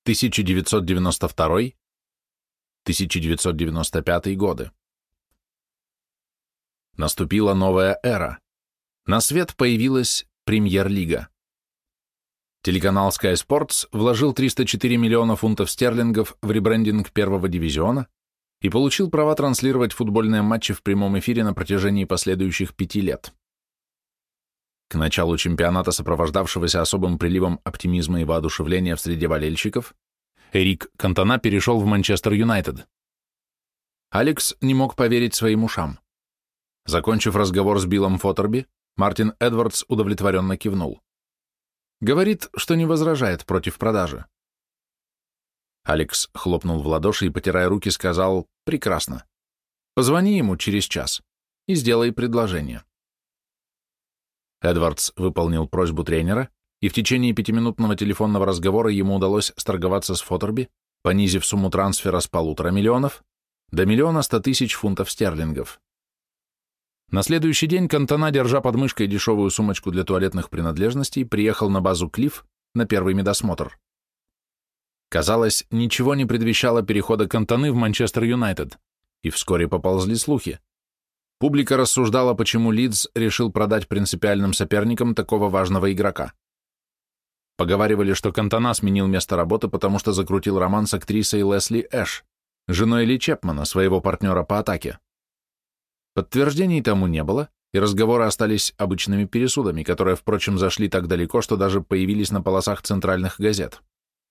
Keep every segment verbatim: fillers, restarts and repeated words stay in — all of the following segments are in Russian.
тысяча девятьсот девяносто второй — тысяча девятьсот девяносто пятый годы. Наступила новая эра. На свет появилась Премьер-лига. Телеканал Sky Sports вложил триста четыре миллиона фунтов стерлингов в ребрендинг первого дивизиона и получил права транслировать футбольные матчи в прямом эфире на протяжении последующих пяти лет. К началу чемпионата, сопровождавшегося особым приливом оптимизма и воодушевления в среде болельщиков, Эрик Кантона перешел в Манчестер Юнайтед. Алекс не мог поверить своим ушам. Закончив разговор с Биллом Фоттерби, Мартин Эдвардс удовлетворенно кивнул. Говорит, что не возражает против продажи. Алекс хлопнул в ладоши и, потирая руки, сказал: «Прекрасно. Позвони ему через час и сделай предложение». Эдвардс выполнил просьбу тренера, и в течение пятиминутного телефонного разговора ему удалось сторговаться с Фоттерби, понизив сумму трансфера с полутора миллионов до миллиона ста тысяч фунтов стерлингов. На следующий день Кантона, держа под мышкой дешевую сумочку для туалетных принадлежностей, приехал на базу Клифф на первый медосмотр. Казалось, ничего не предвещало перехода Кантоны в Манчестер Юнайтед, и вскоре поползли слухи. Публика рассуждала, почему Лидс решил продать принципиальным соперникам такого важного игрока. Поговаривали, что Кантона сменил место работы, потому что закрутил роман с актрисой Лесли Эш, женой Ли Чепмана, своего партнера по атаке. Подтверждений тому не было, и разговоры остались обычными пересудами, которые, впрочем, зашли так далеко, что даже появились на полосах центральных газет.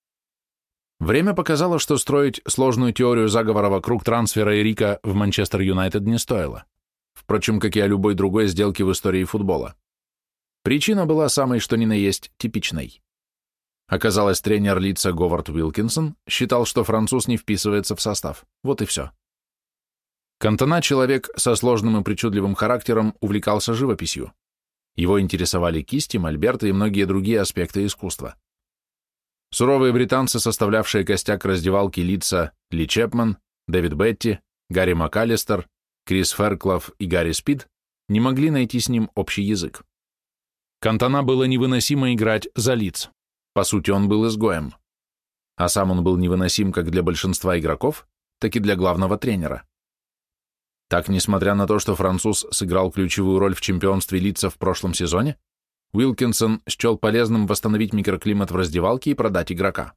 Время показало, что строить сложную теорию заговора вокруг трансфера Эрика в Манчестер Юнайтед не стоило. Впрочем, как и о любой другой сделке в истории футбола. Причина была самой что ни на есть типичной. Оказалось, тренер Лидса Говард Уилкинсон считал, что француз не вписывается в состав. Вот и все. Кантона, человек со сложным и причудливым характером, увлекался живописью. Его интересовали кисти, мольберты и многие другие аспекты искусства. Суровые британцы, составлявшие костяк раздевалки Лидса, Ли Чепман, Дэвид Бетти, Гарри МакАлистер, Крис Ферклав и Гарри Спид, не могли найти с ним общий язык. Кантона было невыносимо играть за Лидс. По сути, он был изгоем. А сам он был невыносим как для большинства игроков, так и для главного тренера. Так, несмотря на то, что француз сыграл ключевую роль в чемпионстве Лидса в прошлом сезоне, Уилкинсон счел полезным восстановить микроклимат в раздевалке и продать игрока.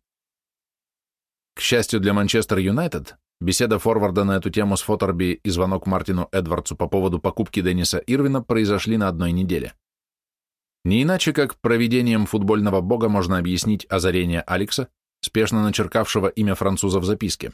К счастью для Манчестер Юнайтед, беседа форварда на эту тему с Фоттерби и звонок Мартину Эдвардсу по поводу покупки Денниса Ирвина произошли на одной неделе. Не иначе, как провидением футбольного бога можно объяснить озарение Алекса, спешно начеркавшего имя француза в записке.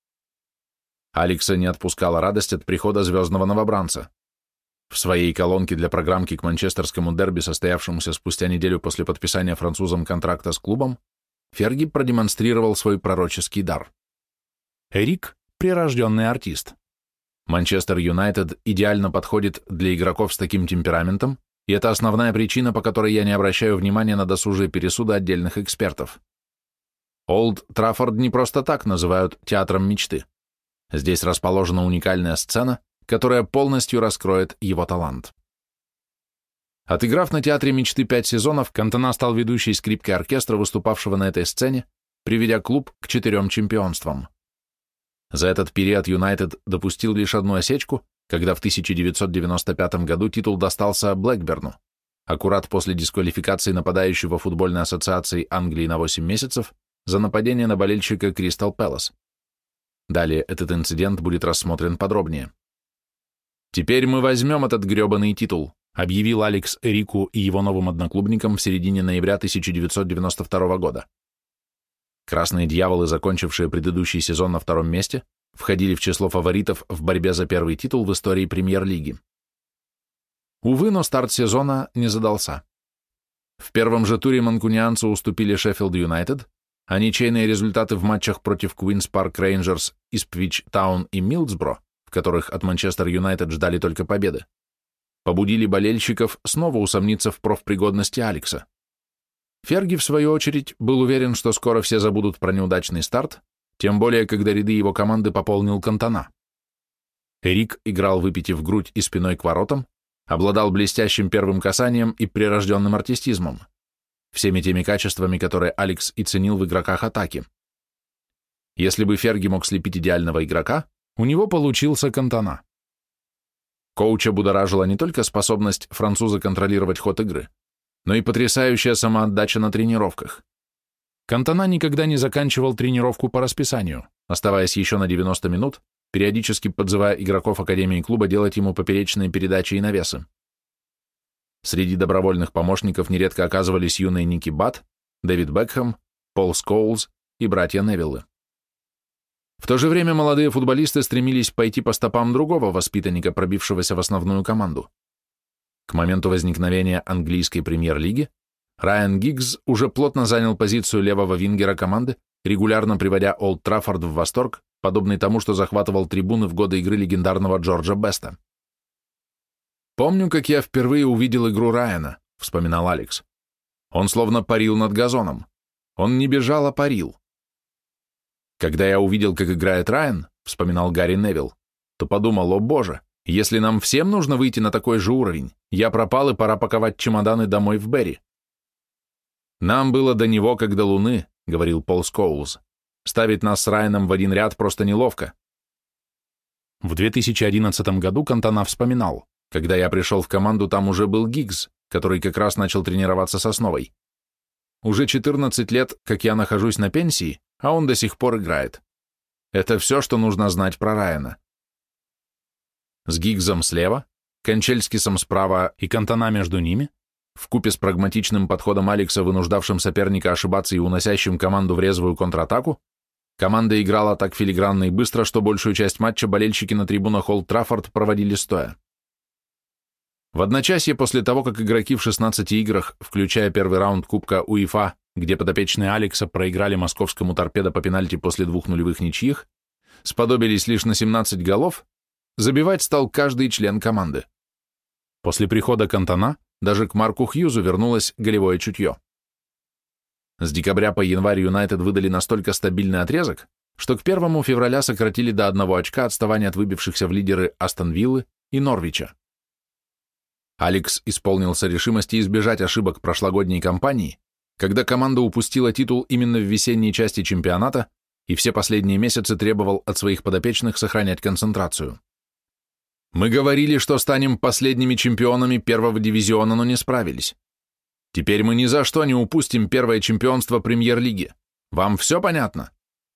Алекса не отпускала радость от прихода звездного новобранца. В своей колонке для программки к манчестерскому дерби, состоявшемуся спустя неделю после подписания французом контракта с клубом, Ферги продемонстрировал свой пророческий дар. Эрик – прирожденный артист. Манчестер Юнайтед идеально подходит для игроков с таким темпераментом, и это основная причина, по которой я не обращаю внимания на досужие пересуды отдельных экспертов. Олд Траффорд не просто так называют театром мечты. Здесь расположена уникальная сцена, которая полностью раскроет его талант. Отыграв на театре мечты пять сезонов, Кантона стал ведущей скрипкой оркестра, выступавшего на этой сцене, приведя клуб к четырем чемпионствам. За этот период Юнайтед допустил лишь одну осечку, когда в тысяча девятьсот девяносто пятом году титул достался Блэкберну, аккурат после дисквалификации нападающего футбольной ассоциации Англии на восемь месяцев за нападение на болельщика Кристал Пэлас. Далее этот инцидент будет рассмотрен подробнее. «Теперь мы возьмем этот гребаный титул», объявил Алекс Эрику и его новым одноклубникам в середине ноября тысяча девятьсот девяносто второго года. Красные дьяволы, закончившие предыдущий сезон на втором месте, входили в число фаворитов в борьбе за первый титул в истории Премьер-лиги. Увы, но старт сезона не задался. В первом же туре манкунианцы уступили Шеффилд Юнайтед, а ничейные результаты в матчах против Куинс Парк Рейнджерс, Ипсвич Таун и Милдсбро, в которых от Манчестер Юнайтед ждали только победы, побудили болельщиков снова усомниться в профпригодности Алекса. Ферги, в свою очередь, был уверен, что скоро все забудут про неудачный старт, тем более, когда ряды его команды пополнил Кантона. Эрик играл, выпитив грудь и спиной к воротам, обладал блестящим первым касанием и прирожденным артистизмом, всеми теми качествами, которые Алекс и ценил в игроках атаки. Если бы Ферги мог слепить идеального игрока, у него получился Кантона. Коуча будоражила не только способность француза контролировать ход игры, но и потрясающая самоотдача на тренировках. Кантона никогда не заканчивал тренировку по расписанию, оставаясь еще на девяносто минут, периодически подзывая игроков Академии клуба делать ему поперечные передачи и навесы. Среди добровольных помощников нередко оказывались юные Ники Бат, Дэвид Бекхэм, Пол Скоулз и братья Невиллы. В то же время молодые футболисты стремились пойти по стопам другого воспитанника, пробившегося в основную команду. К моменту возникновения английской премьер-лиги Райан Гиггс уже плотно занял позицию левого вингера команды, регулярно приводя Олд Траффорд в восторг, подобный тому, что захватывал трибуны в годы игры легендарного Джорджа Беста. «Помню, как я впервые увидел игру Райана», — вспоминал Алекс. «Он словно парил над газоном. Он не бежал, а парил. Когда я увидел, как играет Райан, — вспоминал Гарри Невилл, — то подумал, о боже, если нам всем нужно выйти на такой же уровень, я пропал и пора паковать чемоданы домой в Берри». «Нам было до него, как до луны», — говорил Пол Скоулз. «Ставить нас с Райаном в один ряд просто неловко». В две тысячи одиннадцатом году Кантона вспоминал: «Когда я пришел в команду, там уже был Гиггс, который как раз начал тренироваться с основой. Уже четырнадцать лет, как я нахожусь на пенсии, а он до сих пор играет. Это все, что нужно знать про Райана». С Гиггсом слева, Кончельскисом справа и Кантона между ними, вкупе с прагматичным подходом Алекса, вынуждавшим соперника ошибаться и уносящим команду в резвую контратаку, команда играла так филигранно и быстро, что большую часть матча болельщики на трибунах Олд Траффорд проводили стоя. В одночасье после того, как игроки в шестнадцати играх, включая первый раунд Кубка УЕФА, где подопечные Алекса проиграли московскому торпедо по пенальти после двух нулевых ничьих, сподобились лишь на семнадцать голов, забивать стал каждый член команды. После прихода Кантона даже к Марку Хьюзу вернулось голевое чутье. С декабря по январь Юнайтед выдали настолько стабильный отрезок, что к первому февраля сократили до одного очка отставание от выбившихся в лидеры Астон Виллы и Норвича. Алекс исполнился решимости избежать ошибок прошлогодней кампании, когда команда упустила титул именно в весенней части чемпионата и все последние месяцы требовал от своих подопечных сохранять концентрацию. «Мы говорили, что станем последними чемпионами первого дивизиона, но не справились. Теперь мы ни за что не упустим первое чемпионство премьер-лиги. Вам все понятно?»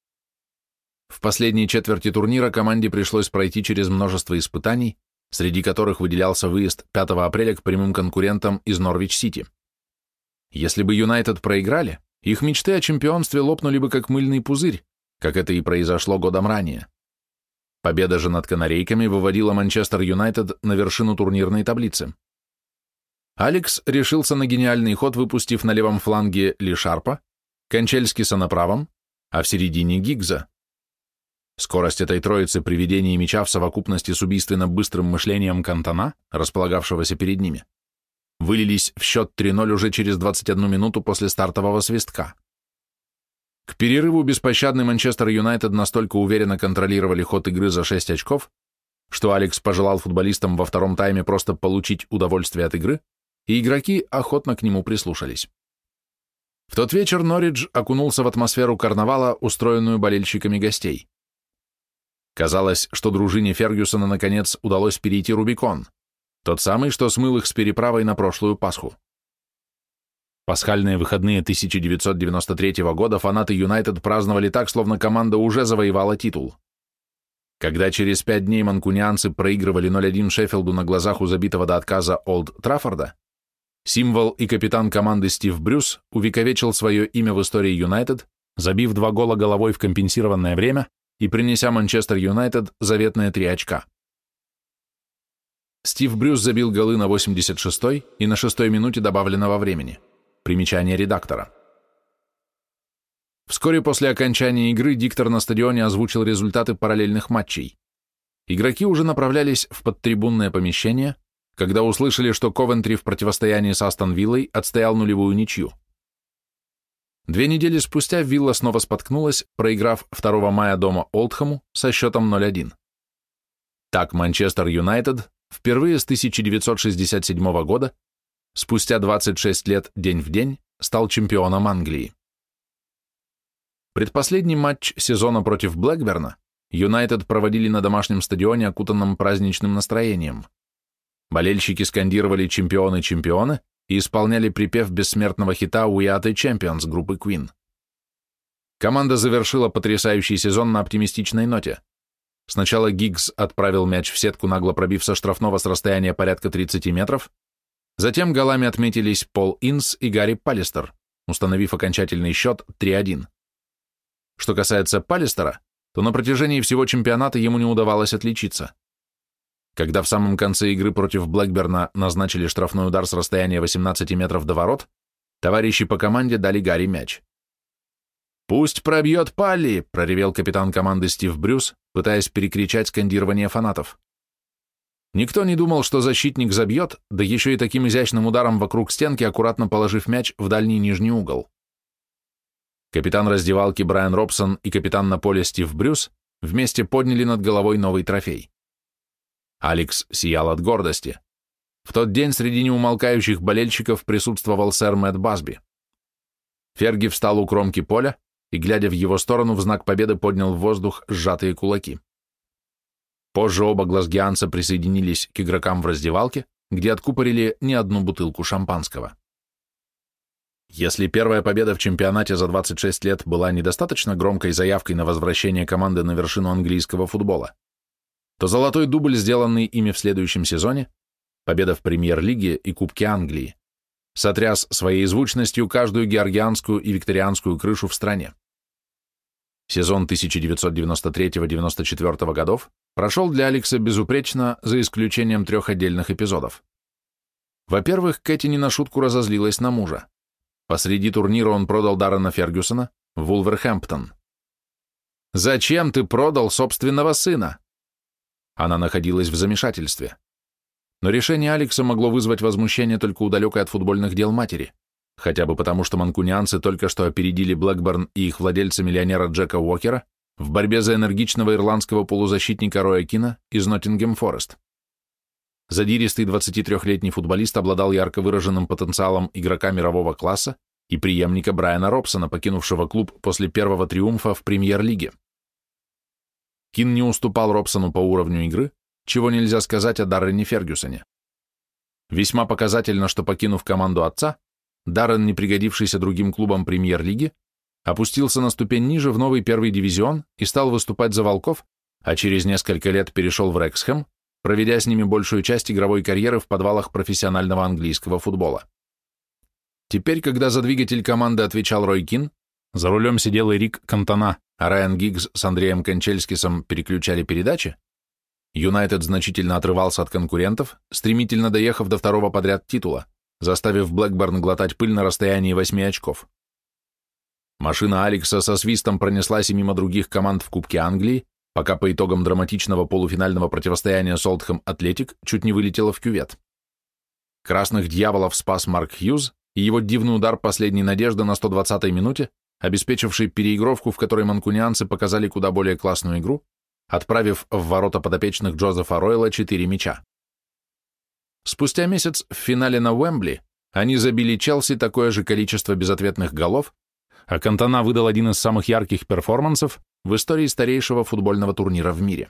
В последней четверти турнира команде пришлось пройти через множество испытаний, среди которых выделялся выезд пятого апреля к прямым конкурентам из Норвич-Сити. Если бы Юнайтед проиграли, их мечты о чемпионстве лопнули бы как мыльный пузырь, как это и произошло годом ранее. Победа же над канарейками выводила Манчестер Юнайтед на вершину турнирной таблицы. Алекс решился на гениальный ход, выпустив на левом фланге Ли Шарпа, Кончельскиса на правом, а в середине Гиггса. Скорость этой троицы при ведении мяча в совокупности с убийственно быстрым мышлением Кантона, располагавшегося перед ними, вылились в счет три ноль уже через двадцать одну минуту после стартового свистка. К перерыву беспощадный Манчестер Юнайтед настолько уверенно контролировали ход игры за шесть очков, что Алекс пожелал футболистам во втором тайме просто получить удовольствие от игры, и игроки охотно к нему прислушались. В тот вечер Норвич окунулся в атмосферу карнавала, устроенную болельщиками гостей. Казалось, что дружине Фергюсона наконец удалось перейти Рубикон, тот самый, что смыл их с переправой на прошлую Пасху. Пасхальные выходные тысяча девятьсот девяносто третьего года фанаты Юнайтед праздновали так, словно команда уже завоевала титул. Когда через пять дней манкунианцы проигрывали ноль один Шеффилду на глазах у забитого до отказа Олд Траффорда, символ и капитан команды Стив Брюс увековечил свое имя в истории Юнайтед, забив два гола головой в компенсированное время и принеся Манчестер Юнайтед заветные три очка. Стив Брюс забил голы на восемьдесят шестой и на шестой минуте добавленного времени. Примечание редактора. Вскоре после окончания игры диктор на стадионе озвучил результаты параллельных матчей. Игроки уже направлялись в подтрибунное помещение, когда услышали, что Ковентри в противостоянии с Астон Виллой отстоял нулевую ничью. Две недели спустя Вилла снова споткнулась, проиграв второго мая дома Олдхэму со счетом ноль один. Так Манчестер Юнайтед впервые с тысяча девятьсот шестьдесят седьмого года, спустя двадцать шесть лет день в день, стал чемпионом Англии. Предпоследний матч сезона против Блэкберна Юнайтед проводили на домашнем стадионе, окутанном праздничным настроением. Болельщики скандировали «Чемпионы, чемпионы» и исполняли припев бессмертного хита «We are the Champions» группы Queen. Команда завершила потрясающий сезон на оптимистичной ноте. Сначала Гиггс отправил мяч в сетку, нагло пробив со штрафного с расстояния порядка тридцати метров. Затем голами отметились Пол Инс и Гарри Паллистер, установив окончательный счет три один. Что касается Паллистера, то на протяжении всего чемпионата ему не удавалось отличиться. Когда в самом конце игры против Блэкберна назначили штрафной удар с расстояния восемнадцати метров до ворот, товарищи по команде дали Гарри мяч. «Пусть пробьет Палли!» — проревел капитан команды Стив Брюс, пытаясь перекричать скандирование фанатов. Никто не думал, что защитник забьет, да еще и таким изящным ударом вокруг стенки, аккуратно положив мяч в дальний нижний угол. Капитан раздевалки Брайан Робсон и капитан на поле Стив Брюс вместе подняли над головой новый трофей. Алекс сиял от гордости. В тот день среди неумолкающих болельщиков присутствовал сэр Мэтт Басби. Ферги встал у кромки поля и, глядя в его сторону, в знак победы поднял в воздух сжатые кулаки. Позже оба глазгианца присоединились к игрокам в раздевалке, где откупорили не одну бутылку шампанского. Если первая победа в чемпионате за двадцать шесть лет была недостаточно громкой заявкой на возвращение команды на вершину английского футбола, то золотой дубль, сделанный ими в следующем сезоне, победа в премьер-лиге и Кубке Англии, сотряс своей звучностью каждую георгианскую и викторианскую крышу в стране. Сезон тысяча девятьсот девяносто третьего — девяносто четвёртого годов прошел для Алекса безупречно, за исключением трех отдельных эпизодов. Во-первых, Кэти не на шутку разозлилась на мужа. Посреди турнира он продал Даррена Фергюсона в Вулверхэмптон. «Зачем ты продал собственного сына?» Она находилась в замешательстве. Но решение Алекса могло вызвать возмущение только у далекой от футбольных дел матери, хотя бы потому, что манкунианцы только что опередили Блэкберн и их владельца-миллионера Джека Уокера в борьбе за энергичного ирландского полузащитника Роя Кина из Ноттингем Форест. Задиристый двадцатитрёхлетний футболист обладал ярко выраженным потенциалом игрока мирового класса и преемника Брайана Робсона, покинувшего клуб после первого триумфа в премьер-лиге. Кин не уступал Робсону по уровню игры, чего нельзя сказать о Даррене Фергюсоне. Весьма показательно, что, покинув команду отца, Даррен, не пригодившийся другим клубам премьер-лиги, опустился на ступень ниже в новый первый дивизион и стал выступать за Волков, а через несколько лет перешел в Рексхэм, проведя с ними большую часть игровой карьеры в подвалах профессионального английского футбола. Теперь, когда за двигатель команды отвечал Рой Кин, за рулем сидел и Рик Кантона, а Райан Гиггс с Андреем Кончельскисом переключали передачи, Юнайтед значительно отрывался от конкурентов, стремительно доехав до второго подряд титула, заставив Блэкберн глотать пыль на расстоянии восьми очков. Машина Алекса со свистом пронеслась и мимо других команд в Кубке Англии, пока по итогам драматичного полуфинального противостояния Солтхэм Атлетик чуть не вылетела в кювет. Красных дьяволов спас Марк Хьюз и его дивный удар последней надежды на сто двадцатой минуте, обеспечивший переигровку, в которой манкунианцы показали куда более классную игру, отправив в ворота подопечных Джозефа Ройла четыре мяча. Спустя месяц в финале на Уэмбли они забили Челси такое же количество безответных голов, а Кантона выдал один из самых ярких перформансов в истории старейшего футбольного турнира в мире.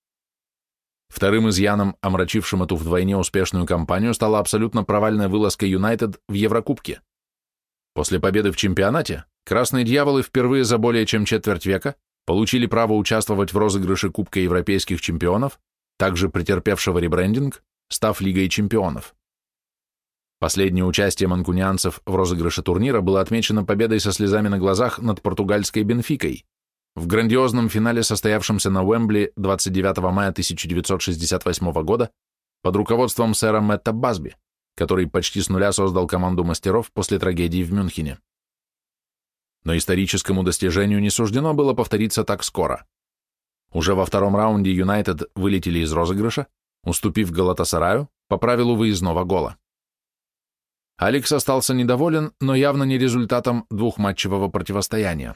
Вторым изъяном, омрачившим эту вдвойне успешную кампанию, стала абсолютно провальная вылазка Юнайтед в Еврокубке. После победы в чемпионате красные дьяволы впервые за более чем четверть века получили право участвовать в розыгрыше Кубка Европейских чемпионов, также претерпевшего ребрендинг, став Лигой чемпионов. Последнее участие манкунианцев в розыгрыше турнира было отмечено победой со слезами на глазах над португальской Бенфикой в грандиозном финале, состоявшемся на Уэмбли двадцать девятого мая тысяча девятьсот шестьдесят восьмого года под руководством сэра Мэтта Басби, который почти с нуля создал команду мастеров после трагедии в Мюнхене. Но историческому достижению не суждено было повториться так скоро. Уже во втором раунде Юнайтед вылетели из розыгрыша, уступив Галатасараю по правилу выездного гола. Алекс остался недоволен, но явно не результатом двухматчевого противостояния.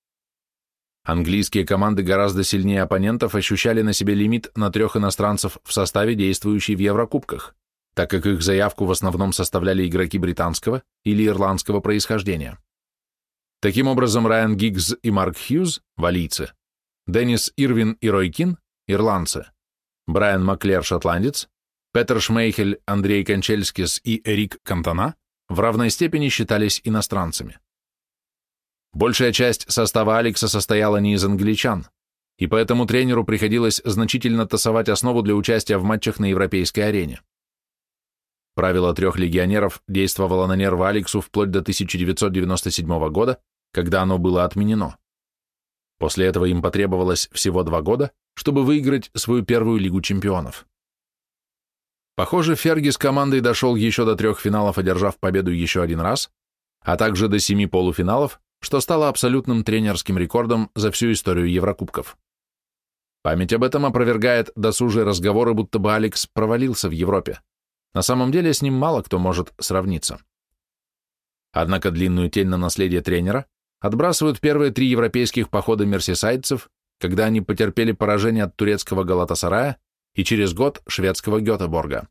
Английские команды гораздо сильнее оппонентов ощущали на себе лимит на трех иностранцев в составе, действующий в Еврокубках, так как их заявку в основном составляли игроки британского или ирландского происхождения. Таким образом, Райан Гиггс и Марк Хьюз, валийцы, Деннис Ирвин и Рой Кин, ирландцы, Брайан Маклер, шотландец, Петер Шмейхель, Андрей Кончельскис и Эрик Кантона в равной степени считались иностранцами. Большая часть состава Алекса состояла не из англичан, и поэтому тренеру приходилось значительно тасовать основу для участия в матчах на европейской арене. Правило трех легионеров действовало на нервы Алексу вплоть до тысяча девятьсот девяносто седьмого года, когда оно было отменено. После этого им потребовалось всего два года, чтобы выиграть свою первую Лигу чемпионов. Похоже, Ферги с командой дошел еще до трех финалов, одержав победу еще один раз, а также до семи полуфиналов, что стало абсолютным тренерским рекордом за всю историю Еврокубков. Память об этом опровергает досужие разговоры, будто бы Алекс провалился в Европе. На самом деле с ним мало кто может сравниться. Однако длинную тень на наследие тренера отбрасывают первые три европейских похода мерсисайдцев, когда они потерпели поражение от турецкого Галатасарая и через год шведского Гетеборга.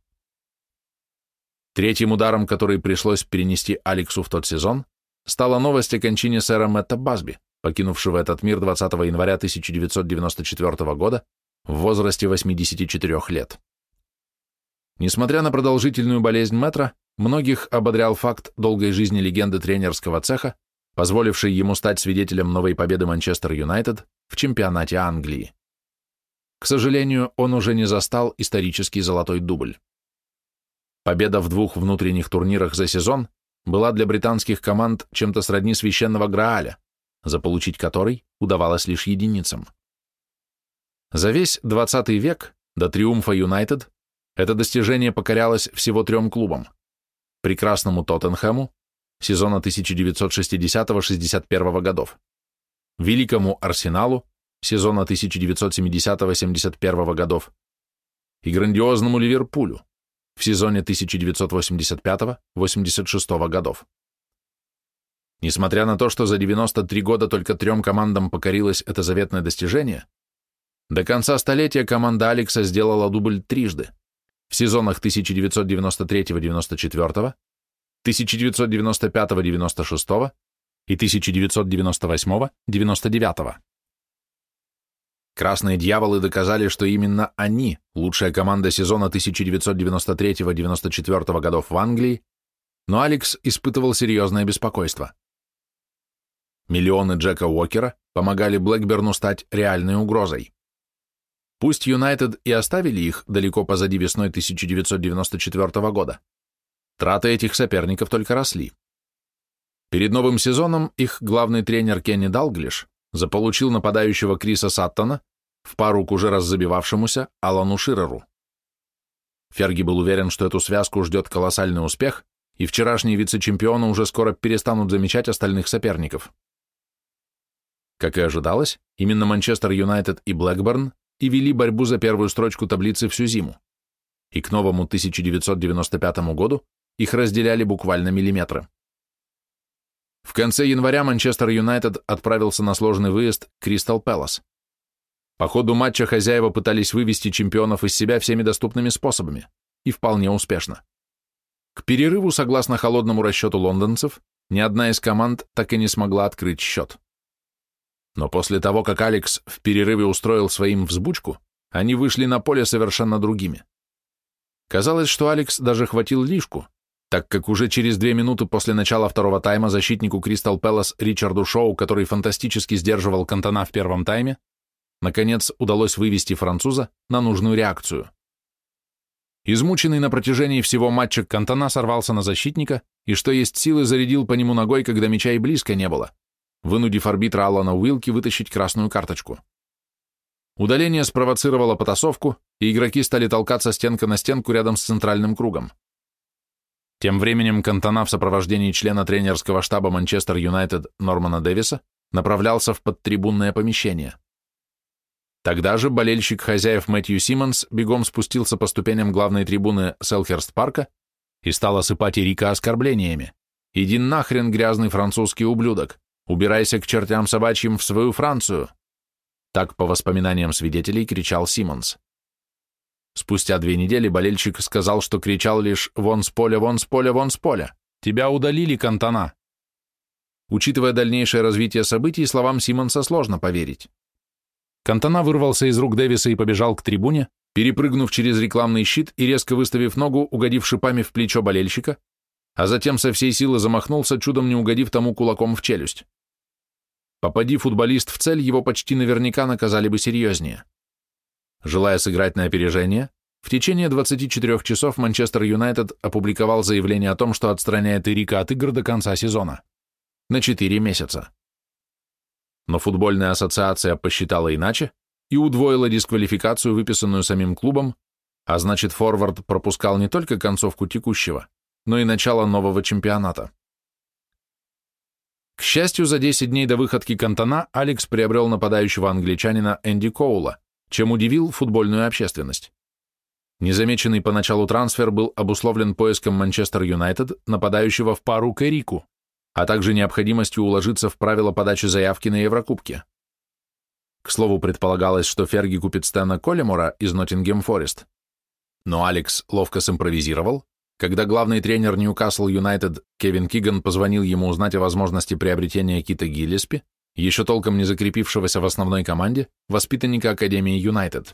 Третьим ударом, который пришлось перенести Алексу в тот сезон, стала новость о кончине сэра Мэтта Басби, покинувшего этот мир двадцатого января тысяча девятьсот девяносто четвёртого года в возрасте восьмидесяти четырёх лет. Несмотря на продолжительную болезнь Мэтра, многих ободрял факт долгой жизни легенды тренерского цеха, позволившей ему стать свидетелем новой победы Манчестер Юнайтед в чемпионате Англии. К сожалению, он уже не застал исторический золотой дубль. Победа в двух внутренних турнирах за сезон была для британских команд чем-то сродни священного Грааля, заполучить который удавалось лишь единицам. За весь двадцатый век до триумфа Юнайтед это достижение покорялось всего трем клубам: прекрасному Тоттенхэму сезона тысяча девятьсот шестидесятого — шестьдесят первого годов, великому Арсеналу сезона тысяча девятьсот семидесятого — семьдесят первого годов и грандиозному Ливерпулю в сезоне тысяча девятьсот восемьдесят пятого — восемьдесят шестого годов. Несмотря на то, что за девяносто три года только трем командам покорилось это заветное достижение, до конца столетия команда Алекса сделала дубль трижды в сезонах тысяча девятьсот девяносто третьего — девяносто четвёртого, тысяча девятьсот девяносто пятого — девяносто шестого и тысяча девятьсот девяносто восьмого — девяносто девятого. Красные дьяволы доказали, что именно они лучшая команда сезона тысяча девятьсот девяносто третьего — девяносто четвёртого годов в Англии, но Алекс испытывал серьезное беспокойство. Миллионы Джека Уокера помогали Блэкберну стать реальной угрозой. Пусть Юнайтед и оставили их далеко позади весной тысяча девятьсот девяносто четвёртого года, траты этих соперников только росли. Перед новым сезоном их главный тренер Кенни Далглиш заполучил нападающего Криса Саттона в пару к уже раз забивавшемуся Алану Ширеру. Ферги был уверен, что эту связку ждет колоссальный успех, и вчерашние вице-чемпионы уже скоро перестанут замечать остальных соперников. Как и ожидалось, именно Манчестер Юнайтед и Блэкберн и вели борьбу за первую строчку таблицы всю зиму, и к новому тысяча девятьсот девяносто пятому году их разделяли буквально миллиметры. В конце января Манчестер Юнайтед отправился на сложный выезд к Кристал Пэлас. По ходу матча хозяева пытались вывести чемпионов из себя всеми доступными способами, и вполне успешно. К перерыву, согласно холодному расчету лондонцев, ни одна из команд так и не смогла открыть счет. Но после того, как Алекс в перерыве устроил своим взбучку, они вышли на поле совершенно другими. Казалось, что Алекс даже хватил лишку, так как уже через две минуты после начала второго тайма защитнику Кристал Пэлас Ричарду Шоу, который фантастически сдерживал Кантона в первом тайме, наконец удалось вывести француза на нужную реакцию. Измученный на протяжении всего матча Кантона сорвался на защитника и, что есть силы, зарядил по нему ногой, когда мяча и близко не было, вынудив арбитра Алана Уилки вытащить красную карточку. Удаление спровоцировало потасовку, и игроки стали толкаться стенка на стенку рядом с центральным кругом. Тем временем Кантона в сопровождении члена тренерского штаба Манчестер Юнайтед Нормана Дэвиса направлялся в подтрибунное помещение. Тогда же болельщик хозяев Мэтью Симмонс бегом спустился по ступеням главной трибуны Селхерст-парка и стал осыпать Эрика оскорблениями. «Иди нахрен, грязный французский ублюдок! Убирайся к чертям собачьим в свою Францию!» Так, по воспоминаниям свидетелей, кричал Симмонс. Спустя две недели болельщик сказал, что кричал лишь «Вон с поля, вон с поля, вон с поля! Тебя удалили, Кантона!» Учитывая дальнейшее развитие событий, словам Симмонса сложно поверить. Кантона вырвался из рук Дэвиса и побежал к трибуне, перепрыгнув через рекламный щит и резко выставив ногу, угодив шипами в плечо болельщика, а затем со всей силы замахнулся, чудом не угодив тому кулаком в челюсть. Попади футболист в цель, его почти наверняка наказали бы серьезнее. Желая сыграть на опережение, в течение двадцати четырёх часов Манчестер Юнайтед опубликовал заявление о том, что отстраняет Эрика от игр до конца сезона. На четыре месяца. Но футбольная ассоциация посчитала иначе и удвоила дисквалификацию, выписанную самим клубом, а значит, форвард пропускал не только концовку текущего, но и начало нового чемпионата. К счастью, за десять дней до выходки Кантона Алекс приобрел нападающего англичанина Энди Коула, чем удивил футбольную общественность. Незамеченный поначалу трансфер был обусловлен поиском Манчестер Юнайтед нападающего в пару к Эрику, а также необходимостью уложиться в правила подачи заявки на Еврокубке. К слову, предполагалось, что Ферги купит Стэна Коллимора из Ноттингем Форест, но Алекс ловко симпровизировал, когда главный тренер Ньюкасл Юнайтед Кевин Киган позвонил ему узнать о возможности приобретения Кита Гиллеспи, еще толком не закрепившегося в основной команде, воспитанника Академии Юнайтед.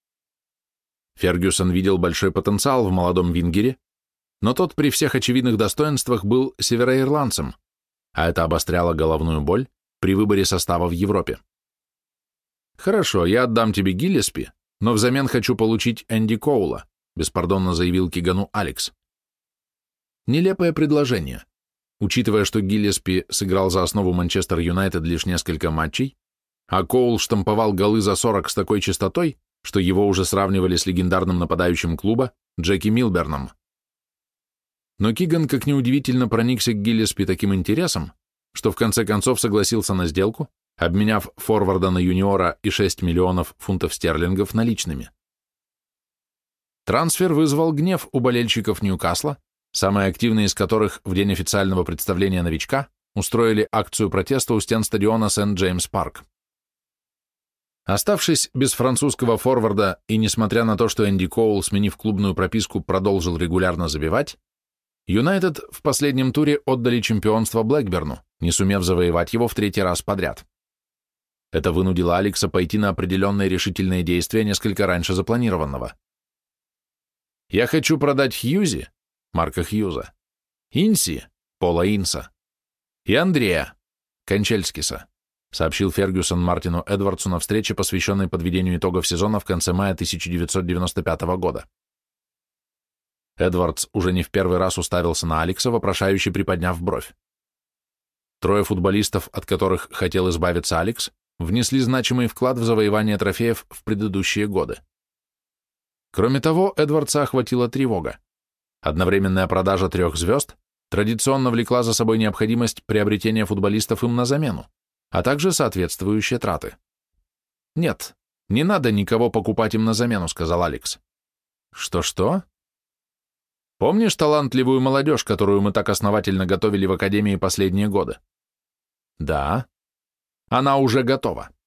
Фергюсон видел большой потенциал в молодом вингере, но тот при всех очевидных достоинствах был североирландцем, а это обостряло головную боль при выборе состава в Европе. «Хорошо, я отдам тебе Гиллеспи, но взамен хочу получить Энди Коула», беспардонно заявил Кигану Алекс. Нелепое предложение, учитывая, что Гиллеспи сыграл за основу Манчестер Юнайтед лишь несколько матчей, а Коул штамповал голы за сорок с такой частотой, что его уже сравнивали с легендарным нападающим клуба Джеки Милберном. Но Киган, как неудивительно, проникся к Гиллеспи таким интересом, что в конце концов согласился на сделку, обменяв форварда на юниора и шесть миллионов фунтов стерлингов наличными. Трансфер вызвал гнев у болельщиков Ньюкасла, самые активные из которых в день официального представления новичка устроили акцию протеста у стен стадиона Сент-Джеймс-Парк. Оставшись без французского форварда и несмотря на то, что Энди Коул, сменив клубную прописку, продолжил регулярно забивать, Юнайтед в последнем туре отдали чемпионство Блэкберну, не сумев завоевать его в третий раз подряд. Это вынудило Алекса пойти на определенные решительные действия несколько раньше запланированного. «Я хочу продать Хьюзи», Марка Хьюза, Инси, Пола Инса, и Андрея, Кончельскиса, сообщил Фергюсон Мартину Эдвардсу на встрече, посвященной подведению итогов сезона в конце мая тысяча девятьсот девяносто пятого года. Эдвардс уже не в первый раз уставился на Алекса, вопрошающе приподняв бровь. Трое футболистов, от которых хотел избавиться Алекс, внесли значимый вклад в завоевание трофеев в предыдущие годы. Кроме того, Эдвардса охватила тревога. Одновременная продажа трех звезд традиционно влекла за собой необходимость приобретения футболистов им на замену, а также соответствующие траты. «Нет, не надо никого покупать им на замену», — сказал Алекс. «Что-что?» «Помнишь талантливую молодежь, которую мы так основательно готовили в Академии последние годы?» «Да». «Она уже готова.